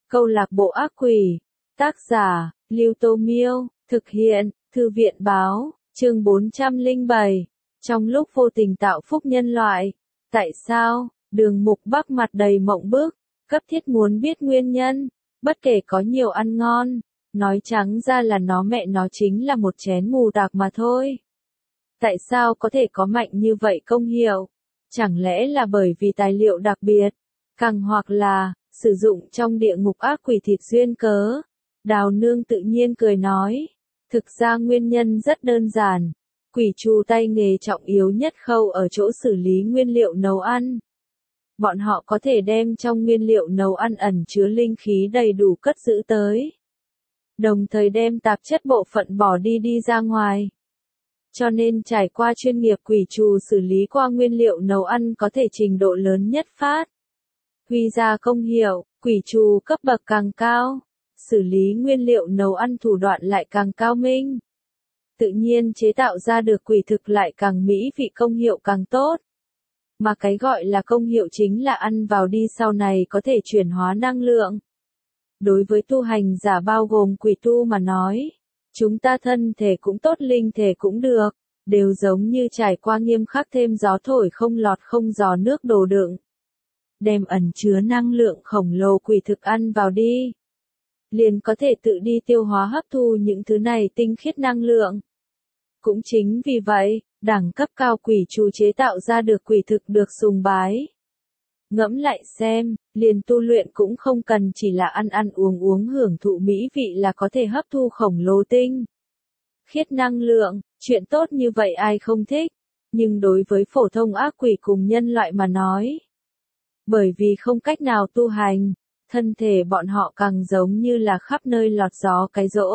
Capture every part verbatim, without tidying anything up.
Câu lạc bộ ác quỷ. Tác giả, Lưu Tô Miêu. Thực hiện, Thư viện Báo. Chương bốn trăm lẻ bảy. Trong lúc vô tình tạo phúc nhân loại. Tại sao? Đường Mục Bắc mặt đầy mộng bức, cấp thiết muốn biết nguyên nhân. Bất kể có nhiều ăn ngon, nói trắng ra là nó mẹ nó chính là một chén mù tạc mà thôi. Tại sao có thể có mạnh như vậy công hiệu? Chẳng lẽ là bởi vì tài liệu đặc biệt? Càng hoặc là, sử dụng trong địa ngục ác quỷ thịt duyên cớ? Đào Nương tự nhiên cười nói. Thực ra nguyên nhân rất đơn giản. Quỷ trù tay nghề trọng yếu nhất khâu ở chỗ xử lý nguyên liệu nấu ăn. Bọn họ có thể đem trong nguyên liệu nấu ăn ẩn chứa linh khí đầy đủ cất giữ tới. Đồng thời đem tạp chất bộ phận bỏ đi đi ra ngoài. Cho nên trải qua chuyên nghiệp quỷ trù xử lý qua nguyên liệu nấu ăn có thể trình độ lớn nhất phát huy ra công hiệu. Quỷ trù cấp bậc càng cao, xử lý nguyên liệu nấu ăn thủ đoạn lại càng cao minh. Tự nhiên chế tạo ra được quỷ thực lại càng mỹ vị, công hiệu càng tốt. Mà cái gọi là công hiệu chính là ăn vào đi sau này có thể chuyển hóa năng lượng. Đối với tu hành giả bao gồm quỷ tu mà nói, chúng ta thân thể cũng tốt, linh thể cũng được, đều giống như trải qua nghiêm khắc thêm gió thổi không lọt không gió nước đổ đựng. Đem ẩn chứa năng lượng khổng lồ quỷ thực ăn vào đi, liền có thể tự đi tiêu hóa hấp thu những thứ này tinh khiết năng lượng. Cũng chính vì vậy, đẳng cấp cao quỷ trù chế tạo ra được quỷ thực được sùng bái. Ngẫm lại xem, liền tu luyện cũng không cần chỉ là ăn ăn uống uống hưởng thụ mỹ vị là có thể hấp thu khổng lồ tinh khiết năng lượng, chuyện tốt như vậy ai không thích. Nhưng đối với phổ thông ác quỷ cùng nhân loại mà nói, bởi vì không cách nào tu hành, thân thể bọn họ càng giống như là khắp nơi lọt gió cái rỗ.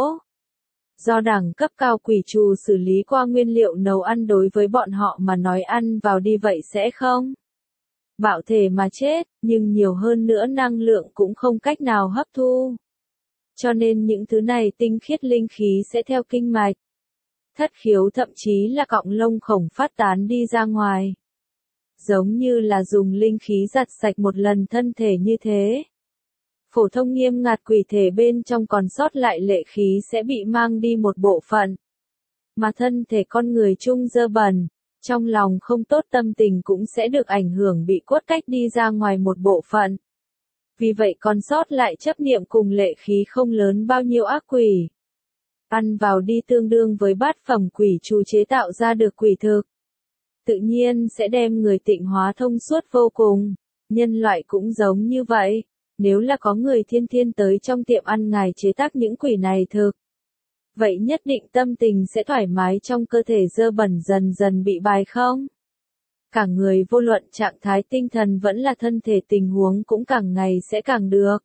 Do đẳng cấp cao quỷ trù xử lý qua nguyên liệu nấu ăn đối với bọn họ mà nói ăn vào đi vậy sẽ không bạo thể mà chết, nhưng nhiều hơn nữa năng lượng cũng không cách nào hấp thu. Cho nên những thứ này tinh khiết linh khí sẽ theo kinh mạch, thất khiếu thậm chí là cọng lông khổng phát tán đi ra ngoài. Giống như là dùng linh khí giặt sạch một lần thân thể như thế. Phổ thông nghiêm ngặt quỷ thể bên trong còn sót lại lệ khí sẽ bị mang đi một bộ phận. Mà thân thể con người chung dơ bẩn, trong lòng không tốt tâm tình cũng sẽ được ảnh hưởng, bị cốt cách đi ra ngoài một bộ phận. Vì vậy còn sót lại chấp niệm cùng lệ khí không lớn bao nhiêu ác quỷ. Ăn vào đi tương đương với bát phẩm quỷ trù chế tạo ra được quỷ thực. Tự nhiên sẽ đem người tịnh hóa thông suốt vô cùng. Nhân loại cũng giống như vậy. Nếu là có người thiên thiên tới trong tiệm ăn ngài chế tác những quỷ này thực, vậy nhất định tâm tình sẽ thoải mái, trong cơ thể dơ bẩn dần dần bị bài không? Cả người vô luận trạng thái tinh thần vẫn là thân thể tình huống cũng càng ngày sẽ càng được.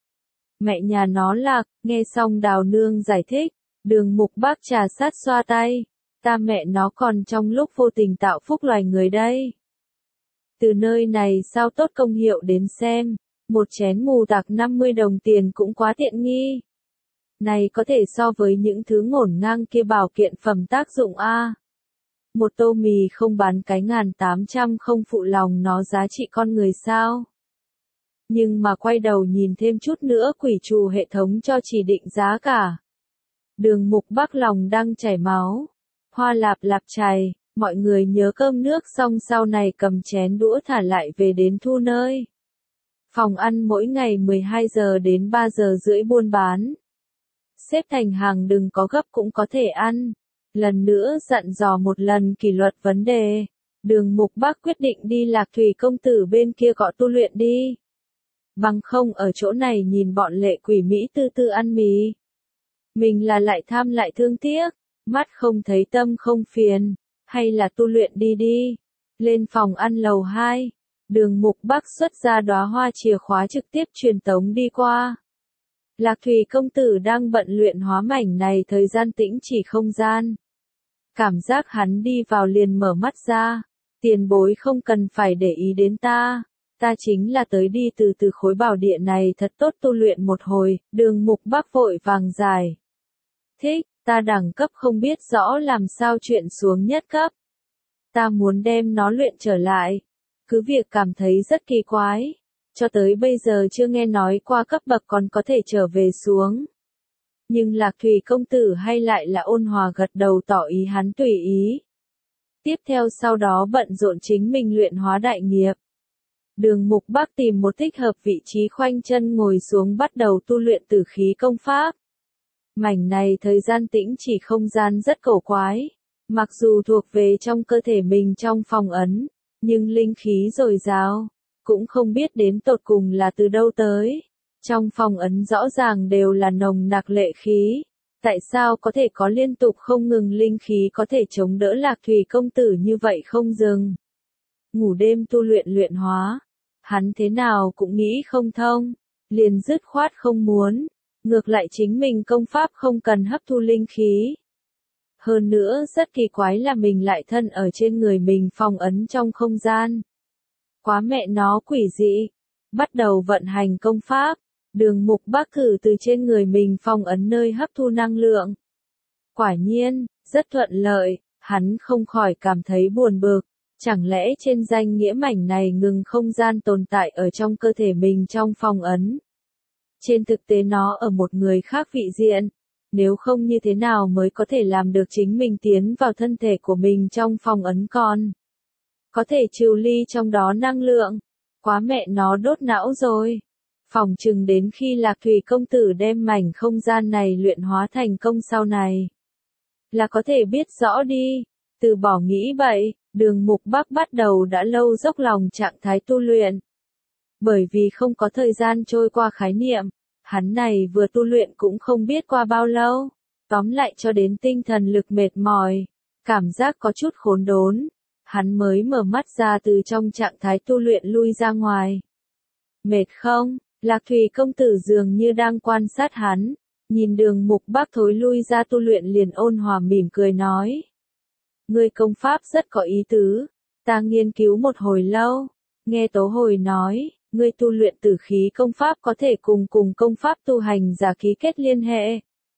Mẹ nhà nó lạc, nghe xong Đào Nương giải thích, Đường Mục Bắc trà sát xoa tay, ta mẹ nó còn trong lúc vô tình tạo phúc loài người đây. Từ nơi này sao tốt công hiệu đến xem. Một chén mù tạc năm mươi đồng tiền cũng quá tiện nghi. Này có thể so với những thứ ngổn ngang kia bảo kiện phẩm tác dụng a. Một tô mì không bán cái ngàn tám trăm không phụ lòng nó giá trị con người sao. Nhưng mà quay đầu nhìn thêm chút nữa quỷ trù hệ thống cho chỉ định giá cả. Đường Mục Bắc lòng đang chảy máu. Hoa lạp lạp chày, mọi người nhớ cơm nước xong sau này cầm chén đũa thả lại về đến thu nơi. Phòng ăn mỗi ngày mười hai giờ đến ba giờ rưỡi buôn bán. Xếp thành hàng đừng có gấp cũng có thể ăn. Lần nữa dặn dò một lần kỷ luật vấn đề. Đường Mục Bắc quyết định đi Lạc Thủy công tử bên kia cọ tu luyện đi. Bằng không ở chỗ này nhìn bọn lệ quỷ Mỹ tư tư ăn mì. Mình là lại tham lại thương tiếc. Mắt không thấy tâm không phiền. Hay là tu luyện đi đi. Lên phòng ăn lầu hai. Đường Mục Bắc xuất ra đóa hoa chìa khóa trực tiếp truyền tống đi qua. Lạc Thủy công tử đang bận luyện hóa mảnh này thời gian tĩnh chỉ không gian. Cảm giác hắn đi vào liền mở mắt ra. Tiền bối không cần phải để ý đến ta. Ta chính là tới đi từ từ khối bảo địa này thật tốt tu luyện một hồi. Đường Mục Bắc vội vàng giải thích, ta đẳng cấp không biết rõ làm sao chuyện xuống nhất cấp. Ta muốn đem nó luyện trở lại. Cứ việc cảm thấy rất kỳ quái. cho tới bây giờ chưa nghe nói qua cấp bậc còn có thể trở về xuống. Nhưng Lạc Thủy công tử hay lại là ôn hòa gật đầu tỏ ý hắn tùy ý. Tiếp theo sau đó bận rộn chính mình luyện hóa đại nghiệp. Đường Mục Bắc tìm một thích hợp vị trí khoanh chân ngồi xuống bắt đầu tu luyện tử khí công pháp. Mảnh này thời gian tĩnh chỉ không gian rất cổ quái. Mặc dù thuộc về trong cơ thể mình trong phòng ấn, nhưng linh khí dồi dào, cũng không biết đến tột cùng là từ đâu tới. Trong phòng ấn rõ ràng đều là nồng nặc lệ khí. Tại sao có thể có liên tục không ngừng linh khí có thể chống đỡ Lạc Thủy công tử như vậy không dừng? Ngủ đêm tu luyện luyện hóa, hắn thế nào cũng nghĩ không thông, liền dứt khoát không muốn, ngược lại chính mình công pháp không cần hấp thu linh khí. Hơn nữa rất kỳ quái là mình lại thân ở trên người mình phong ấn trong không gian. Quá mẹ nó quỷ dị, bắt đầu vận hành công pháp, Đường Mục Bắc thử từ trên người mình phong ấn nơi hấp thu năng lượng. Quả nhiên, rất thuận lợi, hắn không khỏi cảm thấy buồn bực. Chẳng lẽ trên danh nghĩa mảnh này ngừng không gian tồn tại ở trong cơ thể mình trong phong ấn? Trên thực tế nó ở một người khác vị diện, nếu không như thế nào mới có thể làm được chính mình tiến vào thân thể của mình trong phong ấn con? Có thể trừ ly trong đó năng lượng, quá mẹ nó đốt não rồi. Phòng chừng đến khi Lạc Thủy công tử đem mảnh không gian này luyện hóa thành công sau này, là có thể biết rõ đi, từ bỏ nghĩ bậy. Đường Mục Bắc bắt đầu đã lâu dốc lòng trạng thái tu luyện. Bởi vì không có thời gian trôi qua khái niệm, hắn này vừa tu luyện cũng không biết qua bao lâu. Tóm lại cho đến tinh thần lực mệt mỏi, cảm giác có chút khốn đốn, hắn mới mở mắt ra từ trong trạng thái tu luyện lui ra ngoài. Mệt không? Lạc Thủy công tử dường như đang quan sát hắn, nhìn Đường Mục Bắc thối lui ra tu luyện liền ôn hòa mỉm cười nói. Ngươi công pháp rất có ý tứ, ta nghiên cứu một hồi lâu, nghe Tố Hồi nói, ngươi tu luyện tử khí công pháp có thể cùng cùng công pháp tu hành giả ký kết liên hệ,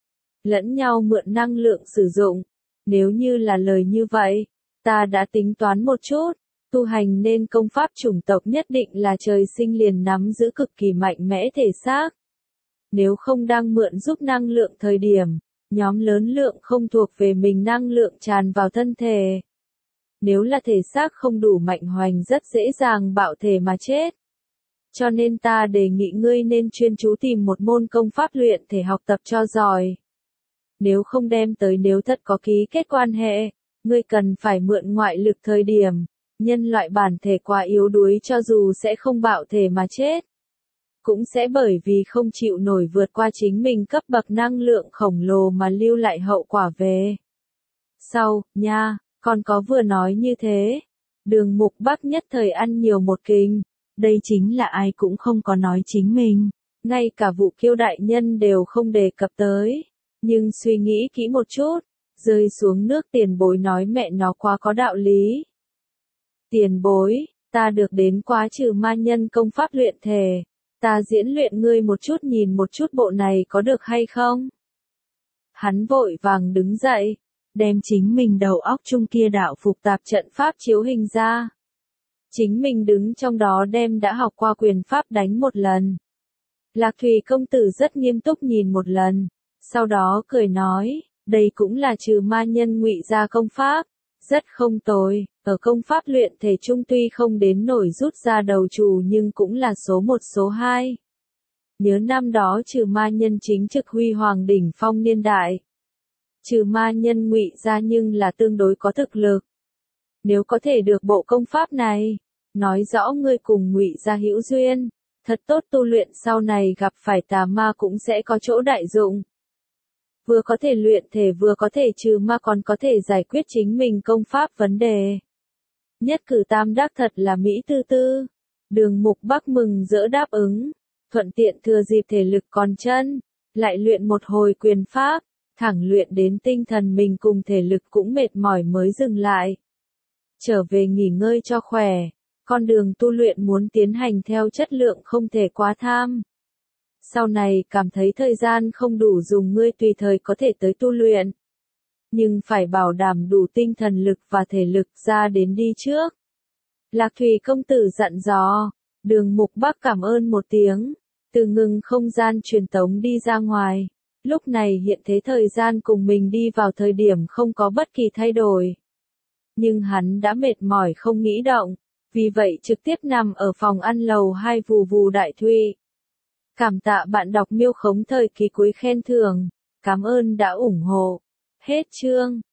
lẫn nhau mượn năng lượng sử dụng. Nếu như là lời như vậy, ta đã tính toán một chút, tu hành nên công pháp chủng tộc nhất định là trời sinh liền nắm giữ cực kỳ mạnh mẽ thể xác. Nếu không đang mượn giúp năng lượng thời điểm, nhóm lớn lượng không thuộc về mình năng lượng tràn vào thân thể. Nếu là thể xác không đủ mạnh hoành rất dễ dàng bạo thể mà chết. Cho nên ta đề nghị ngươi nên chuyên chú tìm một môn công pháp luyện thể học tập cho giỏi. Nếu không đem tới nếu thật có ký kết quan hệ, ngươi cần phải mượn ngoại lực thời điểm, nhân loại bản thể quá yếu đuối cho dù sẽ không bạo thể mà chết. Cũng sẽ bởi vì không chịu nổi vượt qua chính mình cấp bậc năng lượng khổng lồ mà lưu lại hậu quả về sau, nha, còn có vừa nói như thế. Đường Mục Bắc nhất thời ăn nhiều một kinh, đây chính là ai cũng không có nói chính mình, ngay cả Vũ Kiêu đại nhân đều không đề cập tới, nhưng suy nghĩ kỹ một chút, rơi xuống nước tiền bối nói mẹ nó quá có đạo lý. Tiền bối, ta được đến quá trừ ma nhân công pháp luyện thể. Ta diễn luyện ngươi một chút nhìn một chút bộ này có được hay không? Hắn vội vàng đứng dậy, đem chính mình đầu óc chung kia đạo phục tạp trận pháp chiếu hình ra. Chính mình đứng trong đó đem đã học qua quyền pháp đánh một lần. Lạc Thủy công tử rất nghiêm túc nhìn một lần, sau đó cười nói, đây cũng là trừ ma nhân ngụy gia công pháp, rất không tồi, ở công pháp luyện thể trung tuy không đến nổi rút ra đầu chủ nhưng cũng là số một số hai. Nhớ năm đó trừ ma nhân chính trực huy hoàng đỉnh phong niên đại. Trừ ma nhân ngụy gia nhưng là tương đối có thực lực. Nếu có thể được bộ công pháp này, nói rõ ngươi cùng ngụy gia hữu duyên, thật tốt tu luyện sau này gặp phải tà ma cũng sẽ có chỗ đại dụng. Vừa có thể luyện thể vừa có thể trừ ma còn có thể giải quyết chính mình công pháp vấn đề. Nhất cử tam đắc thật là Mỹ tư tư. Đường Mục Bắc mừng rỡ đáp ứng, thuận tiện thừa dịp thể lực còn chân, lại luyện một hồi quyền pháp, thẳng luyện đến tinh thần mình cùng thể lực cũng mệt mỏi mới dừng lại. Trở về nghỉ ngơi cho khỏe, con đường tu luyện muốn tiến hành theo chất lượng không thể quá tham. Sau này cảm thấy thời gian không đủ dùng ngươi tùy thời có thể tới tu luyện. Nhưng phải bảo đảm đủ tinh thần lực và thể lực ra đến đi trước. Lạc Thủy công tử dặn dò, Đường Mục Bắc cảm ơn một tiếng, từ ngừng không gian truyền tống đi ra ngoài. Lúc này hiện thế thời gian cùng mình đi vào thời điểm không có bất kỳ thay đổi. Nhưng hắn đã mệt mỏi không nghĩ động, vì vậy trực tiếp nằm ở phòng ăn lầu hai vù vù đại thụy. Cảm tạ bạn đọc miêu khống thời kỳ cuối khen thưởng, cảm ơn đã ủng hộ. Hết chương.